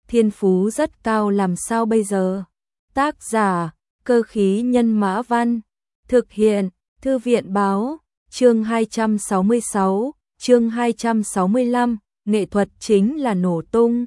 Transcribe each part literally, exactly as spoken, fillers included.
thiên phú rất cao làm sao bây giờ? Tác giả, Cơ khí nhân Mã Văn. Thực hiện, Thư viện báo, chương hai trăm sáu mươi sáu, chương hai trăm sáu mươi lăm, nghệ thuật chính là nổ tung.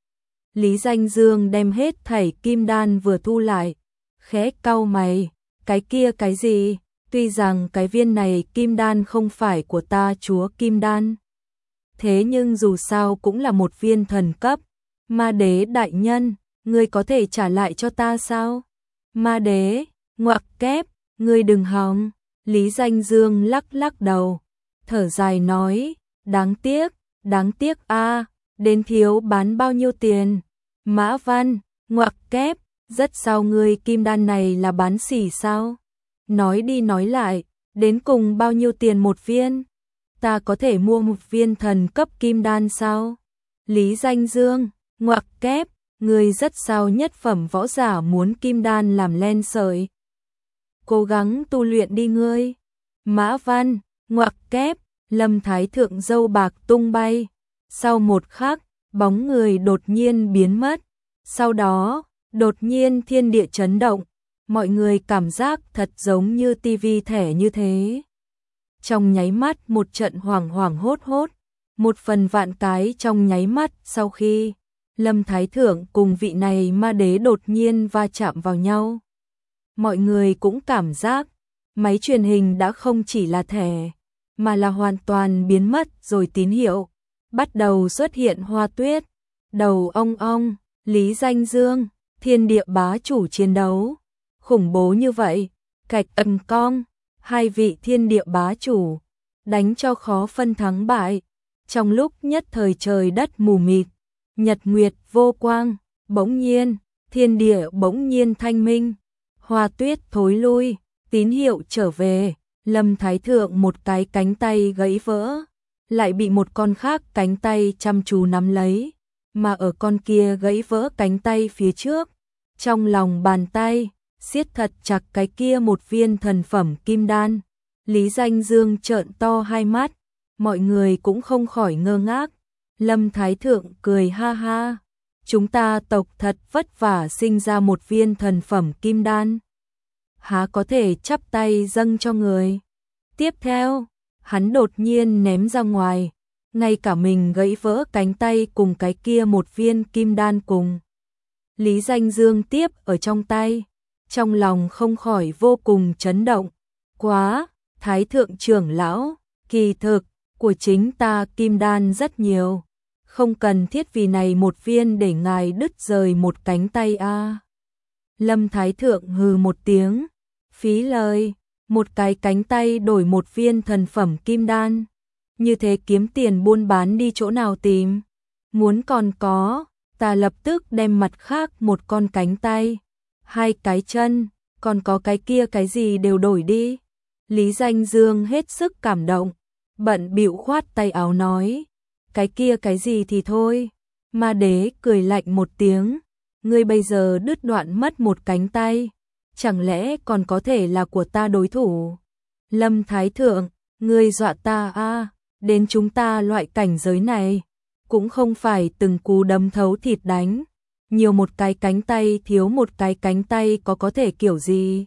Lý Danh Dương đem hết thảy kim đan vừa thu lại, khẽ cau mày, cái kia cái gì? Tuy rằng cái viên này kim đan không phải của ta chúa kim đan, thế nhưng dù sao cũng là một viên thần cấp. Ma đế đại nhân, ngươi có thể trả lại cho ta sao? Ma đế, ngoặc kép, ngươi đừng hòng. Lý Danh Dương lắc lắc đầu, thở dài nói, đáng tiếc, đáng tiếc a, đến thiếu bán bao nhiêu tiền? Mã Văn, ngoặc kép, rất sao ngươi kim đan này là bán xỉ sao? Nói đi nói lại, đến cùng bao nhiêu tiền một viên? Ta có thể mua một viên thần cấp kim đan sao? Lý Danh Dương, ngoặc kép, ngươi rất sao nhất phẩm võ giả muốn kim đan làm len sợi. Cố gắng tu luyện đi ngươi. Mã Văn, ngoặc kép, Lâm Thái Thượng râu bạc tung bay. Sau một khắc, bóng người đột nhiên biến mất. Sau đó, đột nhiên thiên địa chấn động. Mọi người cảm giác thật giống như tivi thẻ như thế. Trong nháy mắt một trận hoảng hoảng hốt hốt. Một phần vạn cái trong nháy mắt sau khi Lâm Thái Thượng cùng vị này ma đế đột nhiên va chạm vào nhau. Mọi người cũng cảm giác máy truyền hình đã không chỉ là thẻ, mà là hoàn toàn biến mất rồi tín hiệu. Bắt đầu xuất hiện hoa tuyết, đầu ong ong, Lý Danh Dương, thiên địa bá chủ chiến đấu. Khủng bố như vậy, cạch ầm cong, hai vị thiên địa bá chủ, đánh cho khó phân thắng bại. Trong lúc nhất thời trời đất mù mịt, nhật nguyệt vô quang, bỗng nhiên, thiên địa bỗng nhiên thanh minh, hoa tuyết thối lui, tín hiệu trở về, Lâm Thái Thượng một cái cánh tay gãy vỡ, lại bị một con khác cánh tay chăm chú nắm lấy, mà ở con kia gãy vỡ cánh tay phía trước, trong lòng bàn tay, siết thật chặt cái kia một viên thần phẩm kim đan. Lý Danh Dương trợn to hai mắt, mọi người cũng không khỏi ngơ ngác. Lâm Thái Thượng cười ha ha, chúng ta tộc thật vất vả sinh ra một viên thần phẩm kim đan, há có thể chắp tay dâng cho người. Tiếp theo, hắn đột nhiên ném ra ngoài, ngay cả mình gãy vỡ cánh tay cùng cái kia một viên kim đan cùng Lý Danh Dương tiếp ở trong tay, trong lòng không khỏi vô cùng chấn động. Quá, Thái Thượng trưởng lão, kỳ thực của chính ta kim đan rất nhiều, không cần thiết vì này một viên để ngài đứt rời một cánh tay a. À. Lâm Thái Thượng hừ một tiếng, phí lời, một cái cánh tay đổi một viên thần phẩm kim đan, như thế kiếm tiền buôn bán đi chỗ nào tìm? Muốn còn có, ta lập tức đem mặt khác một con cánh tay, hai cái chân, còn có cái kia cái gì đều đổi đi. Lý Danh Dương hết sức cảm động, bận bịu khoát tay áo nói, cái kia cái gì thì thôi. Ma đế cười lạnh một tiếng, ngươi bây giờ đứt đoạn mất một cánh tay, chẳng lẽ còn có thể là của ta đối thủ? Lâm Thái Thượng, ngươi dọa ta a, à, đến chúng ta loại cảnh giới này, cũng không phải từng cú đấm thấu thịt đánh, nhiều một cái cánh tay thiếu một cái cánh tay có có thể kiểu gì?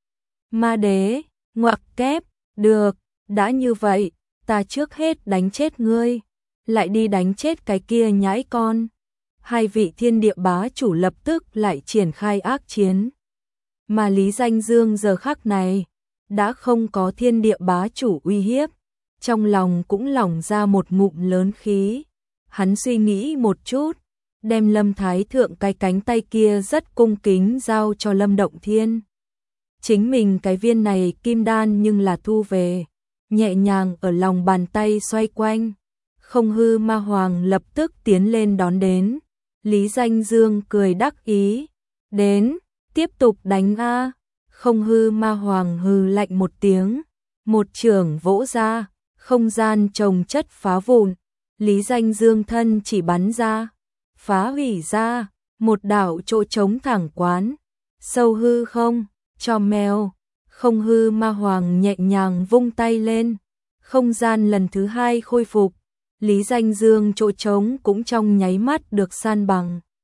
Ma đế, ngoặc kép, được, đã như vậy, ta trước hết đánh chết ngươi, lại đi đánh chết cái kia nhãi con. Hai vị thiên địa bá chủ lập tức lại triển khai ác chiến. Mà Lý Danh Dương giờ khắc này, đã không có thiên địa bá chủ uy hiếp, trong lòng cũng lỏng ra một ngụm lớn khí. Hắn suy nghĩ một chút, đem Lâm Thái Thượng cái cánh tay kia rất cung kính giao cho Lâm Động Thiên. Chính mình cái viên này kim đan nhưng là thu về, nhẹ nhàng ở lòng bàn tay xoay quanh. Không hư ma hoàng lập tức tiến lên đón đến. Lý Danh Dương cười đắc ý, đến, tiếp tục đánh a. Không hư ma hoàng hừ lạnh một tiếng, một chưởng vỗ ra, không gian chồng chất phá vụn. Lý Danh Dương thân chỉ bắn ra, phá hủy ra, một đạo chỗ trống thẳng quán, sâu hư không, cho mèo. Không hư ma hoàng nhẹ nhàng vung tay lên, không gian lần thứ hai khôi phục, Lý Danh Dương chỗ trống cũng trong nháy mắt được san bằng.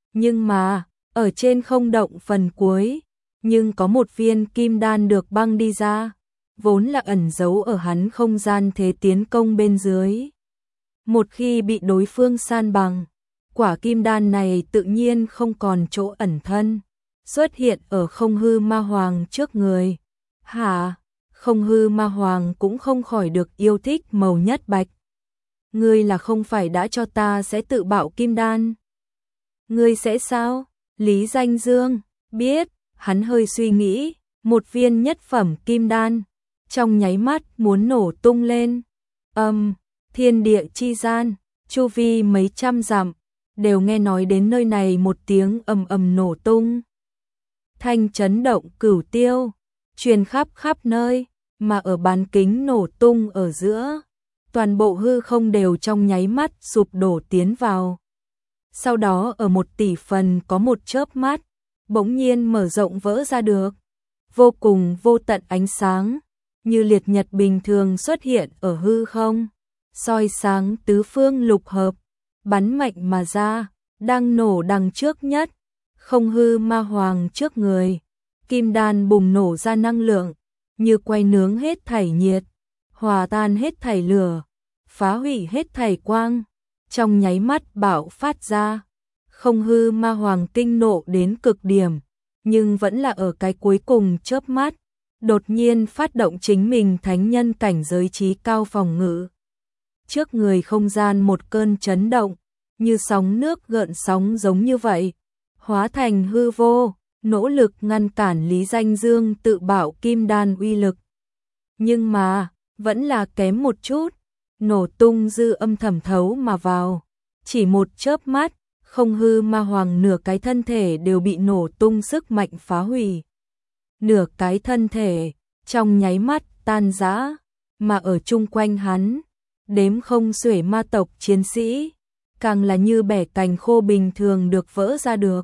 Nhưng mà, ở trên không động phần cuối, nhưng có một viên kim đan được băng đi ra, vốn là ẩn giấu ở hắn không gian thế tiến công bên dưới. Một khi bị đối phương san bằng, quả kim đan này tự nhiên không còn chỗ ẩn thân, xuất hiện ở không hư ma hoàng trước người. Hả? Không hư ma hoàng cũng không khỏi được yêu thích màu nhất bạch. Ngươi là không phải đã cho ta sẽ tự bạo kim đan? Ngươi sẽ sao? Lý Danh Dương biết, hắn hơi suy nghĩ, một viên nhất phẩm kim đan, trong nháy mắt muốn nổ tung lên. Âm, thiên địa chi gian, chu vi mấy trăm dặm, đều nghe nói đến nơi này một tiếng ầm ầm nổ tung. Thanh chấn động cửu tiêu, truyền khắp khắp nơi, mà ở bán kính nổ tung ở giữa, toàn bộ hư không đều trong nháy mắt sụp đổ tiến vào. Sau đó ở một tỷ phần có một chớp mắt, bỗng nhiên mở rộng vỡ ra được, vô cùng vô tận ánh sáng, như liệt nhật bình thường xuất hiện ở hư không, soi sáng tứ phương lục hợp, bắn mạnh mà ra, đang nổ đằng trước nhất, không hư ma hoàng trước người, kim đan bùng nổ ra năng lượng, như quay nướng hết thảy nhiệt, hòa tan hết thảy lửa, phá hủy hết thảy quang, trong nháy mắt bạo phát ra. Không hư ma hoàng kinh nộ đến cực điểm, nhưng vẫn là ở cái cuối cùng chớp mắt, đột nhiên phát động chính mình thánh nhân cảnh giới trí cao phòng ngự. Trước người không gian một cơn chấn động, như sóng nước gợn sóng giống như vậy, hóa thành hư vô, nỗ lực ngăn cản Lý Danh Dương tự bạo kim đan uy lực. Nhưng mà, vẫn là kém một chút, nổ tung dư âm thẩm thấu mà vào, chỉ một chớp mắt, không hư ma hoàng nửa cái thân thể đều bị nổ tung sức mạnh phá hủy. Nửa cái thân thể, trong nháy mắt tan rã, mà ở chung quanh hắn, đếm không xuể ma tộc chiến sĩ, càng là như bẻ cành khô bình thường được vỡ ra được.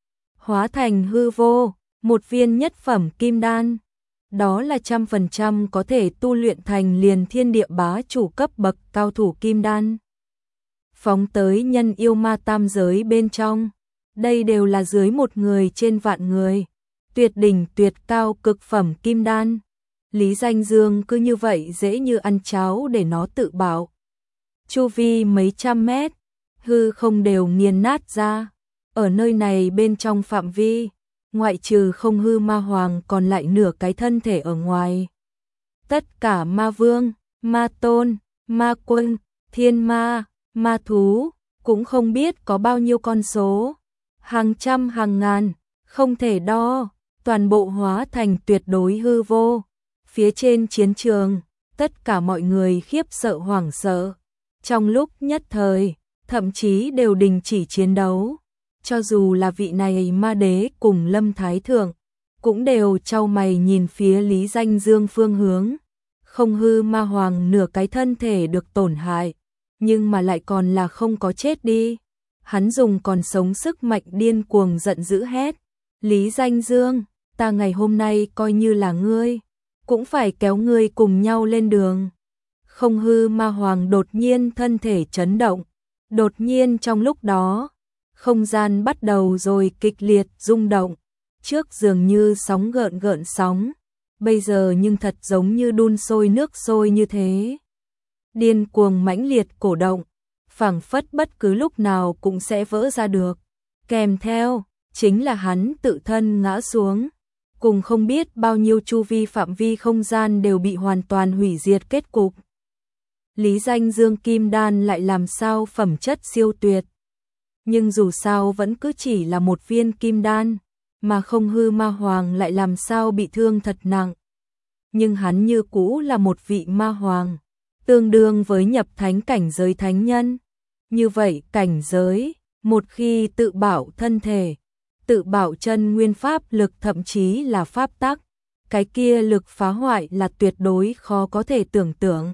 Hóa thành hư vô, một viên nhất phẩm kim đan, đó là trăm phần trăm có thể tu luyện thành liền thiên địa bá chủ cấp bậc cao thủ kim đan. Phóng tới nhân yêu ma tam giới bên trong, đây đều là dưới một người trên vạn người, tuyệt đỉnh tuyệt cao cực phẩm kim đan. Lý Danh Dương cứ như vậy dễ như ăn cháo để nó tự bảo. Chu vi mấy trăm mét, hư không đều nghiền nát ra, ở nơi này bên trong phạm vi, ngoại trừ không hư ma hoàng còn lại nửa cái thân thể ở ngoài. Tất cả ma vương, ma tôn, ma quân, thiên ma, ma thú, cũng không biết có bao nhiêu con số, hàng trăm hàng ngàn, không thể đo, toàn bộ hóa thành tuyệt đối hư vô. Phía trên chiến trường, tất cả mọi người khiếp sợ hoảng sợ, trong lúc nhất thời, thậm chí đều đình chỉ chiến đấu. Cho dù là vị này ma đế cùng Lâm Thái Thượng, cũng đều chau mày nhìn phía Lý Danh Dương phương hướng. Không hư ma hoàng nửa cái thân thể được tổn hại, nhưng mà lại còn là không có chết đi. Hắn dùng còn sống sức mạnh điên cuồng giận dữ hét. Lý Danh Dương, ta ngày hôm nay coi như là ngươi, cũng phải kéo ngươi cùng nhau lên đường. Không hư ma hoàng đột nhiên thân thể chấn động, đột nhiên trong lúc đó, không gian bắt đầu rồi kịch liệt rung động, trước dường như sóng gợn gợn sóng, bây giờ nhưng thật giống như đun sôi nước sôi như thế. Điên cuồng mãnh liệt cổ động, phảng phất bất cứ lúc nào cũng sẽ vỡ ra được. Kèm theo, chính là hắn tự thân ngã xuống, cùng không biết bao nhiêu chu vi phạm vi không gian đều bị hoàn toàn hủy diệt kết cục. Lý Danh Dương kim đan lại làm sao phẩm chất siêu tuyệt. Nhưng dù sao vẫn cứ chỉ là một viên kim đan, mà không hư ma hoàng lại làm sao bị thương thật nặng. Nhưng hắn như cũ là một vị ma hoàng, tương đương với nhập thánh cảnh giới thánh nhân. Như vậy cảnh giới, một khi tự bảo thân thể, tự bảo chân nguyên pháp lực thậm chí là pháp tắc, cái kia lực phá hoại là tuyệt đối khó có thể tưởng tượng.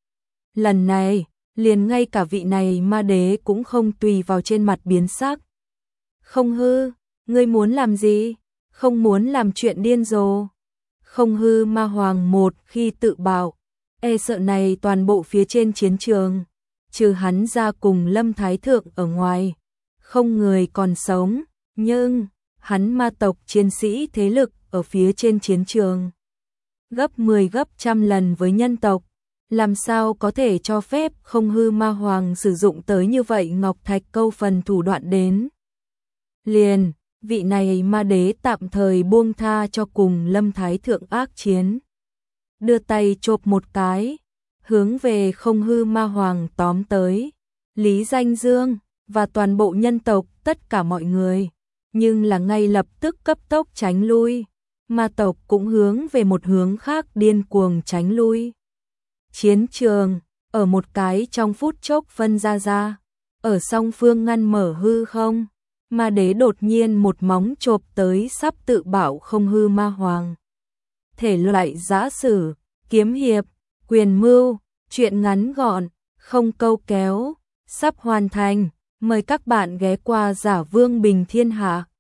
Lần này, liền ngay cả vị này ma đế cũng không tùy vào trên mặt biến sắc. Không hư, ngươi muốn làm gì? Không muốn làm chuyện điên rồ. Không hư ma hoàng một khi tự bảo, e sợ này toàn bộ phía trên chiến trường, trừ hắn ra cùng Lâm Thái Thượng ở ngoài, không người còn sống, nhưng hắn ma tộc chiến sĩ thế lực ở phía trên chiến trường gấp mười gấp trăm lần với nhân tộc, làm sao có thể cho phép không hư ma hoàng sử dụng tới như vậy ngọc thạch câu phần thủ đoạn đến. Liền, vị này ma đế tạm thời buông tha cho cùng Lâm Thái Thượng ác chiến. Đưa tay chộp một cái, hướng về không hư ma hoàng tóm tới. Lý Danh Dương và toàn bộ nhân tộc tất cả mọi người, nhưng là ngay lập tức cấp tốc tránh lui. Ma tộc cũng hướng về một hướng khác điên cuồng tránh lui. Chiến trường, ở một cái trong phút chốc phân ra ra, ở song phương ngăn mở hư không, ma đế đột nhiên một móng chộp tới sắp tự bảo không hư ma hoàng. Thể loại giã sử, kiếm hiệp, quyền mưu, truyện ngắn gọn, không câu kéo, sắp hoàn thành, mời các bạn ghé qua Giả Vương Bình Thiên Hạ.